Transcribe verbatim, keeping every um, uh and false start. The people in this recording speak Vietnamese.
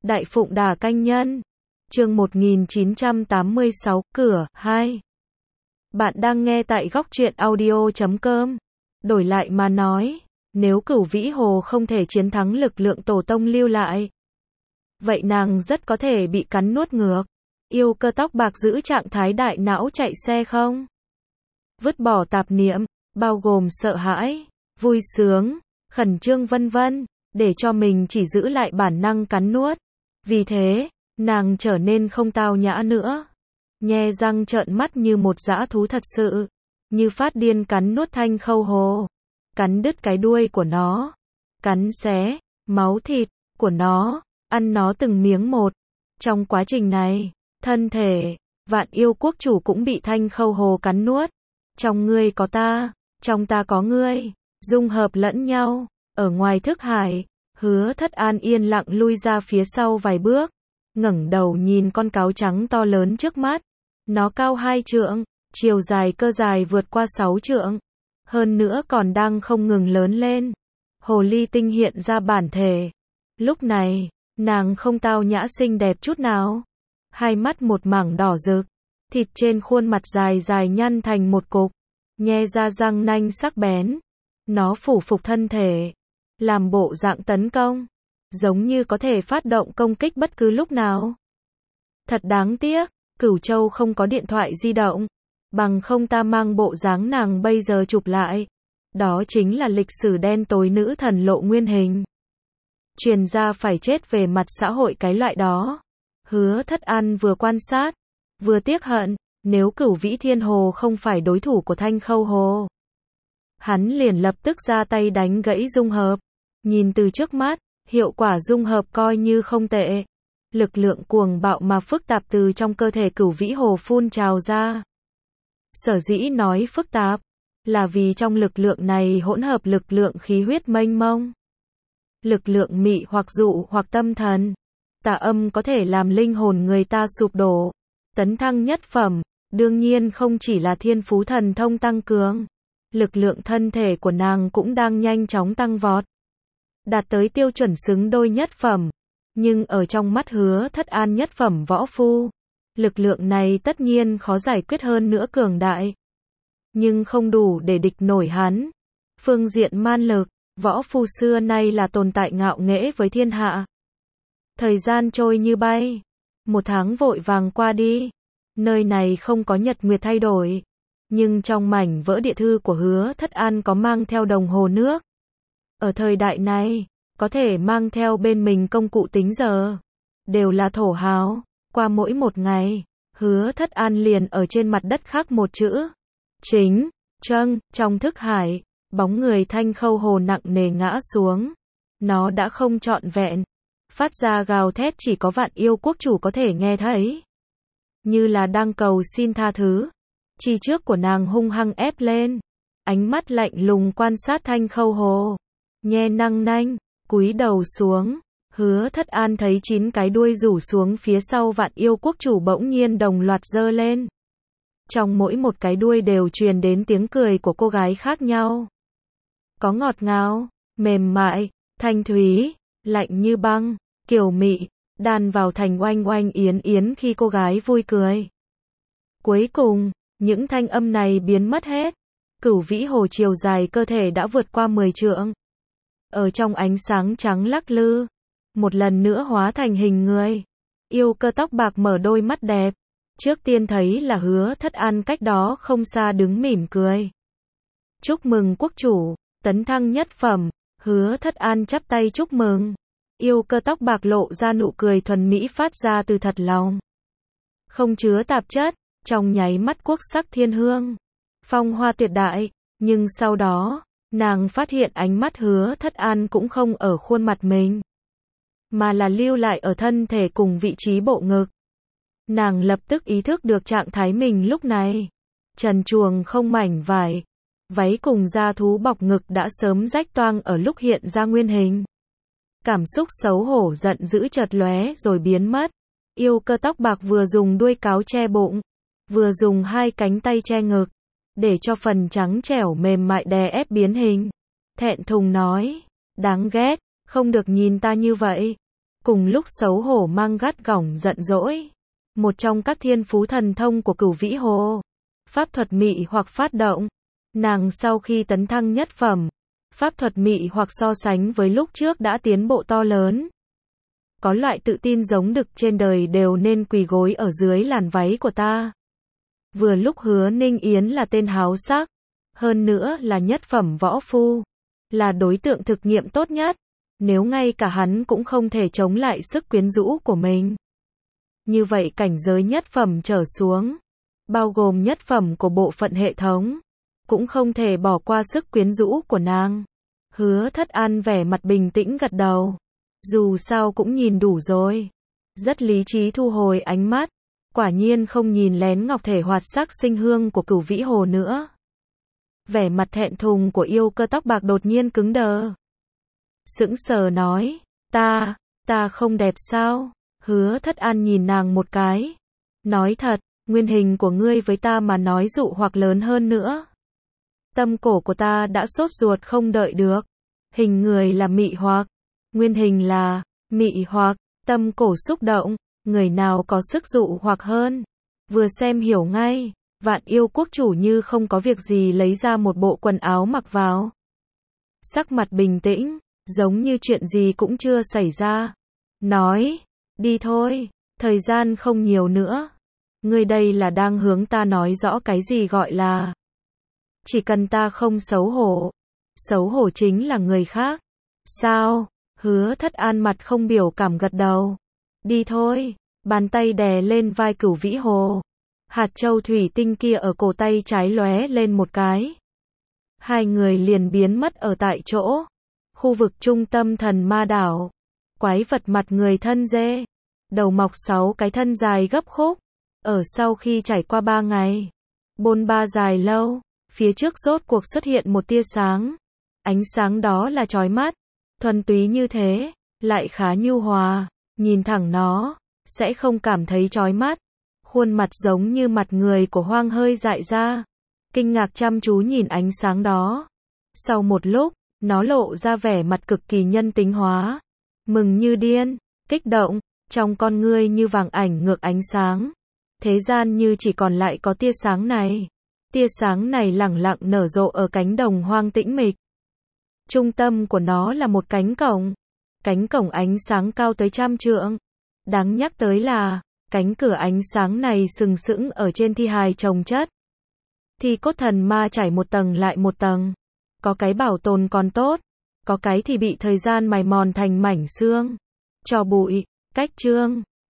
Đại Phụng Đà Canh Nhân. Chương một nghìn chín trăm tám mươi sáu, cửa, hai. Bạn đang nghe tại góc truyện audio chấm com. Đổi lại mà nói, nếu Cửu Vĩ Hồ không thể chiến thắng lực lượng tổ tông lưu lại, vậy nàng rất có thể bị cắn nuốt ngược. Yêu Cơ tóc bạc giữ trạng thái đại não chạy xe không? Vứt bỏ tạp niệm, bao gồm sợ hãi, vui sướng, khẩn trương vân vân, để cho mình chỉ giữ lại bản năng cắn nuốt. Vì thế, nàng trở nên không tao nhã nữa. Nhe răng trợn mắt như một dã thú thật sự, như phát điên cắn nuốt Thanh Khâu Hồ, cắn đứt cái đuôi của nó, cắn xé máu thịt của nó, ăn nó từng miếng một. Trong quá trình này, thân thể Vạn Yêu Quốc chủ cũng bị Thanh Khâu Hồ cắn nuốt. Trong ngươi có ta, trong ta có ngươi, dung hợp lẫn nhau. Ở ngoài thức hải, Hứa Thất An yên lặng lui ra phía sau vài bước, ngẩng đầu nhìn con cáo trắng to lớn trước mắt. Nó cao hai trượng, chiều dài cơ dài vượt qua sáu trượng, hơn nữa còn đang không ngừng lớn lên. Hồ ly tinh hiện ra bản thể. Lúc này, nàng không tao nhã xinh đẹp chút nào. Hai mắt một mảng đỏ rực, thịt trên khuôn mặt dài dài nhăn thành một cục, nhe ra răng nanh sắc bén. Nó phủ phục thân thể, làm bộ dạng tấn công, giống như có thể phát động công kích bất cứ lúc nào. Thật đáng tiếc, Cửu Châu không có điện thoại di động, bằng không ta mang bộ dáng nàng bây giờ chụp lại. Đó chính là lịch sử đen tối nữ thần lộ nguyên hình. Truyền ra phải chết về mặt xã hội cái loại đó. Hứa Thất An vừa quan sát, vừa tiếc hận, nếu Cửu Vĩ Thiên Hồ không phải đối thủ của Thanh Khâu Hồ, hắn liền lập tức ra tay đánh gãy dung hợp. Nhìn từ trước mắt, hiệu quả dung hợp coi như không tệ. Lực lượng cuồng bạo mà phức tạp từ trong cơ thể Cửu Vĩ Hồ phun trào ra. Sở dĩ nói phức tạp, là vì trong lực lượng này hỗn hợp lực lượng khí huyết mênh mông, lực lượng mị hoặc dụ hoặc tâm thần. Tà âm có thể làm linh hồn người ta sụp đổ, tấn thăng nhất phẩm. Đương nhiên không chỉ là thiên phú thần thông tăng cường, lực lượng thân thể của nàng cũng đang nhanh chóng tăng vọt, đạt tới tiêu chuẩn xứng đôi nhất phẩm. Nhưng ở trong mắt Hứa Thất An nhất phẩm võ phu, lực lượng này tất nhiên khó giải quyết hơn nữa cường đại, nhưng không đủ để địch nổi hắn. Phương diện man lực, võ phu xưa nay là tồn tại ngạo nghễ với thiên hạ. Thời gian trôi như bay, một tháng vội vàng qua đi. Nơi này không có nhật nguyệt thay đổi, nhưng trong mảnh vỡ địa thư của Hứa Thất An có mang theo đồng hồ nước. Ở thời đại này, có thể mang theo bên mình công cụ tính giờ, đều là thổ hào. Qua mỗi một ngày, Hứa Thất An liền ở trên mặt đất khắc một chữ chính, trâng. Trong thức hải, bóng người Thanh Khâu Hồ nặng nề ngã xuống. Nó đã không trọn vẹn, phát ra gào thét chỉ có Vạn Yêu Quốc chủ có thể nghe thấy, như là đang cầu xin tha thứ. Chi trước của nàng hung hăng ép lên, ánh mắt lạnh lùng quan sát Thanh Khâu Hồ, nhe răng nanh, cúi đầu xuống. Hứa Thất An thấy chín cái đuôi rủ xuống phía sau Vạn Yêu Quốc chủ bỗng nhiên đồng loạt giơ lên. Trong mỗi một cái đuôi đều truyền đến tiếng cười của cô gái khác nhau. Có ngọt ngào, mềm mại, thanh thúy, lạnh như băng, kiều mị, đan vào thành oanh oanh yến yến khi cô gái vui cười. Cuối cùng, những thanh âm này biến mất hết. Cửu Vĩ Hồ chiều dài cơ thể đã vượt qua mười trượng. Ở trong ánh sáng trắng lắc lư, một lần nữa hóa thành hình người. Yêu Cơ tóc bạc mở đôi mắt đẹp, trước tiên thấy là Hứa Thất An cách đó không xa đứng mỉm cười. Chúc mừng quốc chủ, tấn thăng nhất phẩm. Hứa Thất An chắp tay chúc mừng. Yêu Cơ tóc bạc lộ ra nụ cười thuần mỹ phát ra từ thật lòng, không chứa tạp chất, trong nháy mắt quốc sắc thiên hương, phong hoa tuyệt đại. Nhưng sau đó, nàng phát hiện ánh mắt Hứa Thất An cũng không ở khuôn mặt mình, mà là lưu lại ở thân thể cùng vị trí bộ ngực. Nàng lập tức ý thức được trạng thái mình lúc này, trần truồng không mảnh vải, váy cùng da thú bọc ngực đã sớm rách toang ở lúc hiện ra nguyên hình. Cảm xúc xấu hổ giận dữ chợt lóe rồi biến mất. Yêu Cơ tóc bạc vừa dùng đuôi cáo che bụng, vừa dùng hai cánh tay che ngực, để cho phần trắng trẻo mềm mại đè ép biến hình. Thẹn thùng nói, đáng ghét, không được nhìn ta như vậy. cùng lúc xấu hổ mang gắt gỏng giận dỗi. Một trong các thiên phú thần thông của Cửu Vĩ Hồ, pháp thuật mị hoặc phát động. Nàng sau khi tấn thăng nhất phẩm, pháp thuật mị hoặc so sánh với lúc trước đã tiến bộ to lớn. Có loại tự tin giống đực trên đời đều nên quỳ gối ở dưới làn váy của ta. Vừa lúc Hứa Ninh Yến là tên háo sắc, hơn nữa là nhất phẩm võ phu, là đối tượng thực nghiệm tốt nhất, nếu ngay cả hắn cũng không thể chống lại sức quyến rũ của mình. Như vậy cảnh giới nhất phẩm trở xuống, bao gồm nhất phẩm của bộ phận hệ thống, cũng không thể bỏ qua sức quyến rũ của nàng. Hứa Thất An vẻ mặt bình tĩnh gật đầu. Dù sao cũng nhìn đủ rồi. Rất lý trí thu hồi ánh mắt. Quả nhiên không nhìn lén ngọc thể hoạt sắc sinh hương của Cửu Vĩ Hồ nữa. Vẻ mặt thẹn thùng của yêu cơ tóc bạc đột nhiên cứng đờ. Sững sờ nói, ta, ta không đẹp sao? Hứa Thất An nhìn nàng một cái. Nói thật, nguyên hình của ngươi với ta mà nói dụ hoặc lớn hơn nữa. Tâm cổ của ta đã sốt ruột không đợi được. Hình người là mị hoặc, nguyên hình là mị hoặc, tâm cổ xúc động, người nào có sức dụ hoặc hơn. Vừa xem hiểu ngay, Vạn Yêu quốc chủ như không có việc gì lấy ra một bộ quần áo mặc vào. Sắc mặt bình tĩnh, giống như chuyện gì cũng chưa xảy ra. Nói, đi thôi, thời gian không nhiều nữa. Ngươi đây là đang hướng ta nói rõ cái gì gọi là chỉ cần ta không xấu hổ. Xấu hổ chính là người khác. Sao? Hứa Thất An mặt không biểu cảm gật đầu. Đi thôi. Bàn tay đè lên vai Cửu Vĩ Hồ. Hạt châu thủy tinh kia ở cổ tay trái lóe lên một cái. Hai người liền biến mất ở tại chỗ. Khu vực trung tâm thần ma đảo. Quái vật mặt người thân dê. Đầu mọc sáu cái thân dài gấp khúc. Ở sau khi trải qua ba ngày. Bôn ba dài lâu. Phía trước rốt cuộc xuất hiện một tia sáng. Ánh sáng đó là chói mắt. Thuần túy như thế. Lại khá nhu hòa. Nhìn thẳng nó. Sẽ không cảm thấy chói mắt. Khuôn mặt giống như mặt người của Hoang hơi dại ra. Kinh ngạc chăm chú nhìn ánh sáng đó. Sau một lúc, nó lộ ra vẻ mặt cực kỳ nhân tính hóa. Mừng như điên, kích động, trong con ngươi như vàng ảnh ngược ánh sáng. Thế gian như chỉ còn lại có tia sáng này. Tia sáng này lẳng lặng nở rộ ở cánh đồng hoang tĩnh mịch. Trung tâm của nó là một cánh cổng. Cánh cổng ánh sáng cao tới trăm trượng. Đáng nhắc tới là, cánh cửa ánh sáng này sừng sững ở trên thi hài chồng chất. Thi cốt thần ma trải một tầng lại một tầng. Có cái bảo tồn còn tốt. Có cái thì bị thời gian mài mòn thành mảnh xương. Tro bụi, cách chương.